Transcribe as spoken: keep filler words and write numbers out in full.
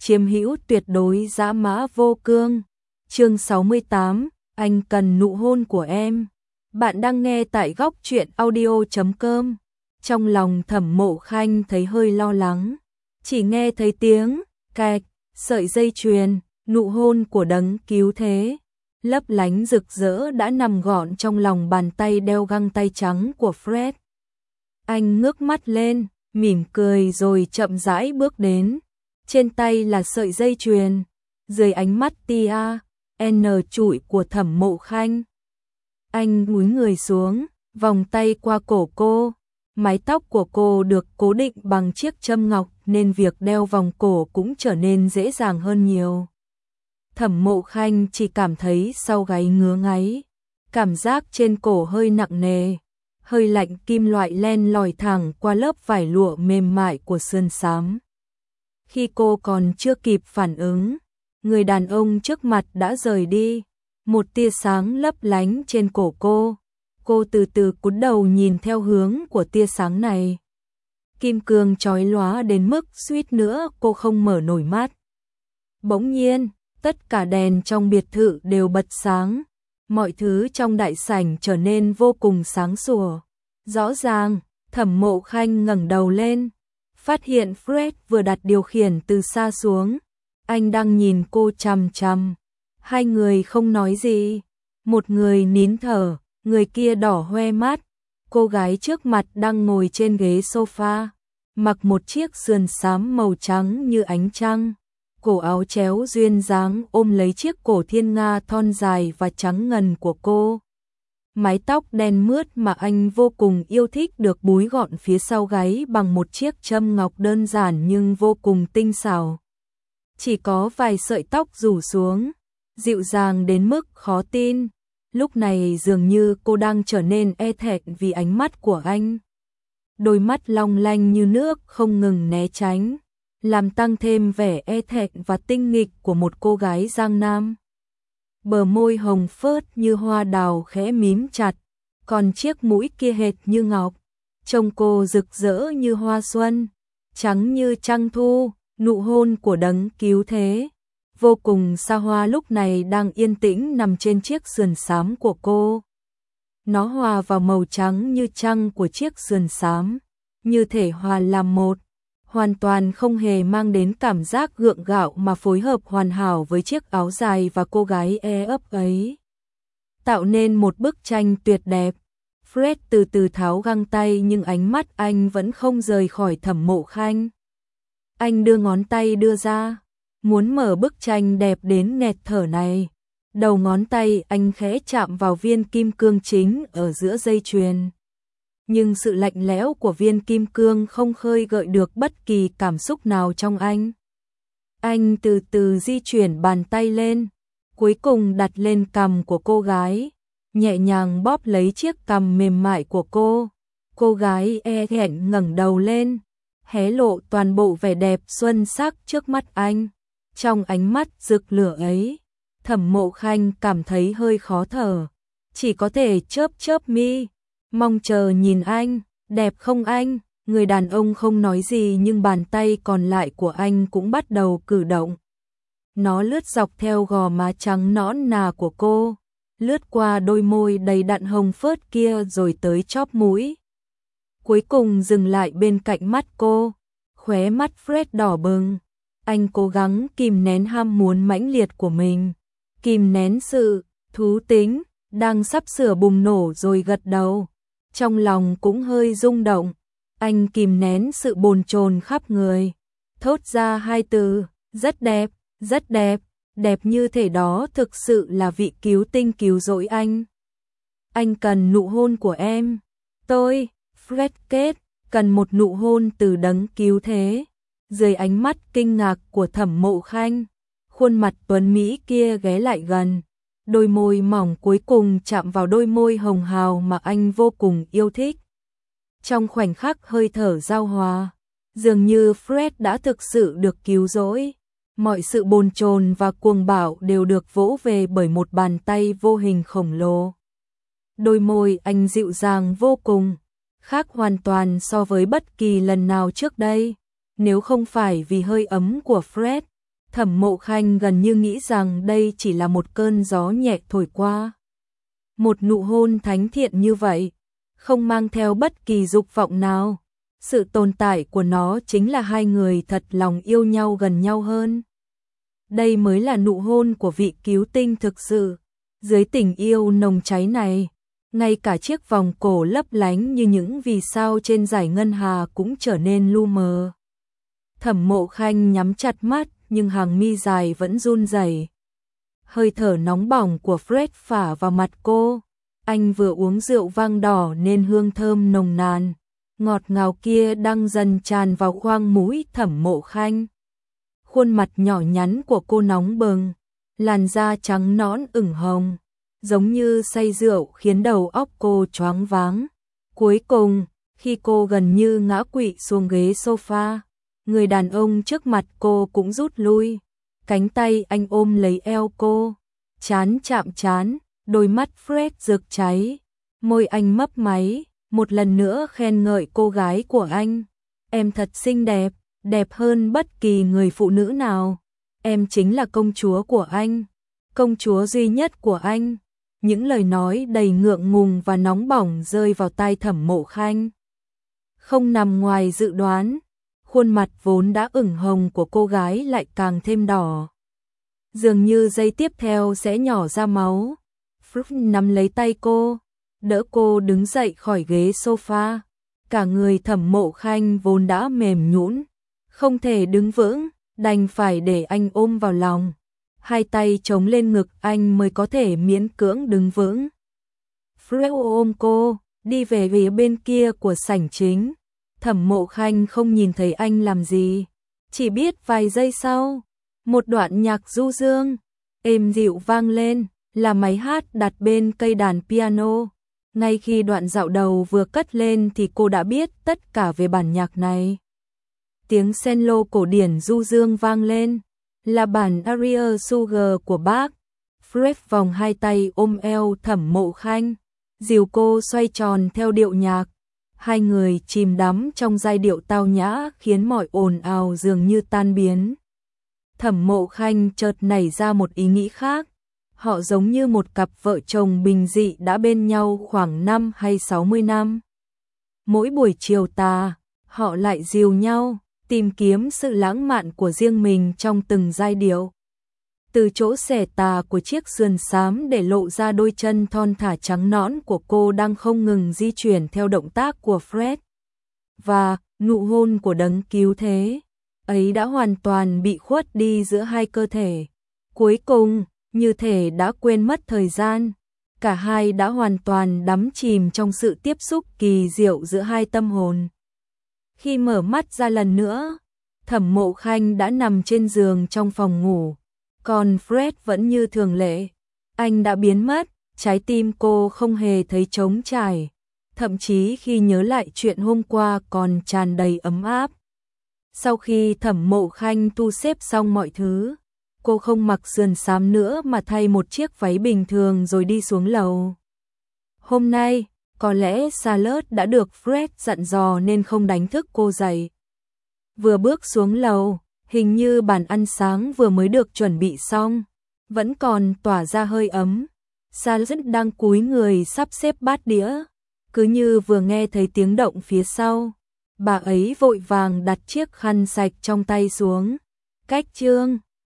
chiếm hữu tuyệt đối dã mã vô cương. Chương sáu mươi tám, anh cần nụ hôn của em. Bạn đang nghe tại góc truyện audio chấm com. Trong lòng Thẩm Mộ Khanh thấy hơi lo lắng, chỉ nghe thấy tiếng cạch, sợi dây chuyền, nụ hôn của đấng cứu thế, lấp lánh rực rỡ đã nằm gọn trong lòng bàn tay đeo găng tay trắng của Fred. Anh ngước mắt lên, mỉm cười rồi chậm rãi bước đến. Trên tay là sợi dây chuyền, dưới ánh mắt tia N trụi của Thẩm Mộ Khanh. Anh cúi người xuống, vòng tay qua cổ cô. Mái tóc của cô được cố định bằng chiếc châm ngọc nên việc đeo vòng cổ cũng trở nên dễ dàng hơn nhiều. Thẩm Mộ Khanh chỉ cảm thấy sau gáy ngứa ngáy, cảm giác trên cổ hơi nặng nề, hơi lạnh kim loại len lỏi thẳng qua lớp vải lụa mềm mại của sườn xám. Khi cô còn chưa kịp phản ứng, người đàn ông trước mặt đã rời đi, một tia sáng lấp lánh trên cổ cô. Cô từ từ cúi đầu nhìn theo hướng của tia sáng này. Kim cương chói lóa đến mức suýt nữa cô không mở nổi mắt. Bỗng nhiên, tất cả đèn trong biệt thự đều bật sáng, mọi thứ trong đại sảnh trở nên vô cùng sáng sủa. Rõ ràng, Thẩm Mộ Khanh ngẩng đầu lên, phát hiện Fred vừa đặt điều khiển từ xa xuống. Anh đang nhìn cô chằm chằm. Hai người không nói gì, một người nín thở, người kia đỏ hoe mắt. Cô gái trước mặt đang ngồi trên ghế sofa, mặc một chiếc sườn xám màu trắng như ánh trăng. Cổ áo chéo duyên dáng ôm lấy chiếc cổ thiên nga thon dài và trắng ngần của cô. Mái tóc đen mướt mà anh vô cùng yêu thích được búi gọn phía sau gáy bằng một chiếc châm ngọc đơn giản nhưng vô cùng tinh xảo. Chỉ có vài sợi tóc rủ xuống, dịu dàng đến mức khó tin. Lúc này dường như cô đang trở nên e thẹn vì ánh mắt của anh. Đôi mắt long lanh như nước không ngừng né tránh, làm tăng thêm vẻ e thẹn và tinh nghịch của một cô gái Giang Nam. Bờ môi hồng phớt như hoa đào khẽ mím chặt, còn chiếc mũi kia hệt như ngọc. Trông cô rực rỡ như hoa xuân, trắng như trăng thu. Nụ hôn của đấng cứu thế, vô cùng xa hoa lúc này đang yên tĩnh nằm trên chiếc sườn xám của cô. Nó hòa vào màu trắng như trăng của chiếc sườn xám, như thể hòa làm một, hoàn toàn không hề mang đến cảm giác gượng gạo mà phối hợp hoàn hảo với chiếc áo dài và cô gái e ấp ấy, tạo nên một bức tranh tuyệt đẹp. Fred từ từ tháo găng tay nhưng ánh mắt anh vẫn không rời khỏi Thẩm Mộ Khanh. Anh đưa ngón tay đưa ra, muốn mở bức tranh đẹp đến nghẹt thở này. Đầu ngón tay anh khẽ chạm vào viên kim cương chính ở giữa dây chuyền. Nhưng sự lạnh lẽo của viên kim cương không khơi gợi được bất kỳ cảm xúc nào trong anh. Anh từ từ di chuyển bàn tay lên, cuối cùng đặt lên cằm của cô gái, nhẹ nhàng bóp lấy chiếc cằm mềm mại của cô. Cô gái e thẹn ngẩng đầu lên, hé lộ toàn bộ vẻ đẹp xuân sắc trước mắt anh. Trong ánh mắt rực lửa ấy, Thẩm Mộ Khanh cảm thấy hơi khó thở, chỉ có thể chớp chớp mi, mong chờ nhìn anh. Đẹp không anh? Người đàn ông không nói gì nhưng bàn tay còn lại của anh cũng bắt đầu cử động. Nó lướt dọc theo gò má trắng nõn nà của cô, lướt qua đôi môi đầy đặn hồng phớt kia rồi tới chóp mũi. Cuối cùng dừng lại bên cạnh mắt cô, khóe mắt Fred đỏ bừng. Anh cố gắng kìm nén ham muốn mãnh liệt của mình, kìm nén sự thú tính đang sắp sửa bùng nổ rồi gật đầu. Trong lòng cũng hơi rung động, anh kìm nén sự bồn chồn khắp người, thốt ra hai từ, rất đẹp, rất đẹp, đẹp như thể đó thực sự là vị cứu tinh cứu rỗi anh. Anh cần nụ hôn của em. Tôi, Fred kết, cần một nụ hôn từ đấng cứu thế. Dưới ánh mắt kinh ngạc của Thẩm Mộ Khanh, khuôn mặt tuấn Mỹ kia ghé lại gần. Đôi môi mỏng cuối cùng chạm vào đôi môi hồng hào mà anh vô cùng yêu thích. Trong khoảnh khắc hơi thở giao hòa, dường như Fred đã thực sự được cứu rỗi. Mọi sự bồn chồn và cuồng bạo đều được vỗ về bởi một bàn tay vô hình khổng lồ. Đôi môi anh dịu dàng vô cùng, khác hoàn toàn so với bất kỳ lần nào trước đây. Nếu không phải vì hơi ấm của Fred, Thẩm Mộ Khanh gần như nghĩ rằng đây chỉ là một cơn gió nhẹ thổi qua. Một nụ hôn thánh thiện như vậy, không mang theo bất kỳ dục vọng nào. Sự tồn tại của nó chính là hai người thật lòng yêu nhau gần nhau hơn. Đây mới là nụ hôn của vị cứu tinh thực sự. Dưới tình yêu nồng cháy này, ngay cả chiếc vòng cổ lấp lánh như những vì sao trên dải ngân hà cũng trở nên lu mờ. Thẩm Mộ Khanh nhắm chặt mắt, nhưng hàng mi dài vẫn run rẩy. Hơi thở nóng bỏng của Fred phả vào mặt cô. Anh vừa uống rượu vang đỏ nên hương thơm nồng nàn, ngọt ngào kia đang dần tràn vào khoang mũi Thẩm Mộ Khanh. Khuôn mặt nhỏ nhắn của cô nóng bừng, làn da trắng nõn ửng hồng, giống như say rượu khiến đầu óc cô choáng váng. Cuối cùng, khi cô gần như ngã quỵ xuống ghế sofa, người đàn ông trước mặt cô cũng rút lui. Cánh tay anh ôm lấy eo cô, trán chạm trán, đôi mắt Fred rực cháy, môi anh mấp máy, một lần nữa khen ngợi cô gái của anh. Em thật xinh đẹp, đẹp hơn bất kỳ người phụ nữ nào. Em chính là công chúa của anh, công chúa duy nhất của anh. Những lời nói đầy ngượng ngùng và nóng bỏng rơi vào tai Thẩm Mộ Khanh. Không nằm ngoài dự đoán, khuôn mặt vốn đã ửng hồng của cô gái lại càng thêm đỏ. Dường như giây tiếp theo sẽ nhỏ ra máu. Fred nắm lấy tay cô, đỡ cô đứng dậy khỏi ghế sofa. Cả người Thẩm Mộ Khanh vốn đã mềm nhũn, không thể đứng vững, đành phải để anh ôm vào lòng. Hai tay chống lên ngực anh mới có thể miễn cưỡng đứng vững. Fred ôm cô, đi về phía bên kia của sảnh chính. Thẩm Mộ Khanh không nhìn thấy anh làm gì, chỉ biết vài giây sau, một đoạn nhạc du dương, êm dịu vang lên, là máy hát đặt bên cây đàn piano. Ngay khi đoạn dạo đầu vừa cất lên thì cô đã biết tất cả về bản nhạc này. Tiếng cello cổ điển du dương vang lên, là bản aria Sugar của Bach. Fred vòng hai tay ôm eo Thẩm Mộ Khanh, dìu cô xoay tròn theo điệu nhạc. Hai người chìm đắm trong giai điệu tao nhã khiến mọi ồn ào dường như tan biến. Thẩm Mộ Khanh chợt nảy ra một ý nghĩ khác. Họ giống như một cặp vợ chồng bình dị đã bên nhau khoảng năm hay sáu mươi năm. Mỗi buổi chiều tà, họ lại dìu nhau, tìm kiếm sự lãng mạn của riêng mình trong từng giai điệu. Từ chỗ xẻ tà của chiếc sườn xám để lộ ra đôi chân thon thả trắng nõn của cô đang không ngừng di chuyển theo động tác của Fred. Và nụ hôn của đấng cứu thế ấy đã hoàn toàn bị khuất đi giữa hai cơ thể. Cuối cùng, như thể đã quên mất thời gian, cả hai đã hoàn toàn đắm chìm trong sự tiếp xúc kỳ diệu giữa hai tâm hồn. Khi mở mắt ra lần nữa, Thẩm Mộ Khanh đã nằm trên giường trong phòng ngủ, còn Fred vẫn như thường lệ. Anh đã biến mất, trái tim cô không hề thấy trống trải, thậm chí khi nhớ lại chuyện hôm qua còn tràn đầy ấm áp. Sau khi Thẩm Mộ Khanh thu xếp xong mọi thứ, cô không mặc sườn xám nữa mà thay một chiếc váy bình thường rồi đi xuống lầu. Hôm nay, có lẽ Charlotte đã được Fred dặn dò nên không đánh thức cô dậy. Vừa bước xuống lầu, hình như bàn ăn sáng vừa mới được chuẩn bị xong, vẫn còn tỏa ra hơi ấm. Charlotte đang cúi người sắp xếp bát đĩa, cứ như vừa nghe thấy tiếng động phía sau. Bà ấy vội vàng đặt chiếc khăn sạch trong tay xuống. Cách chương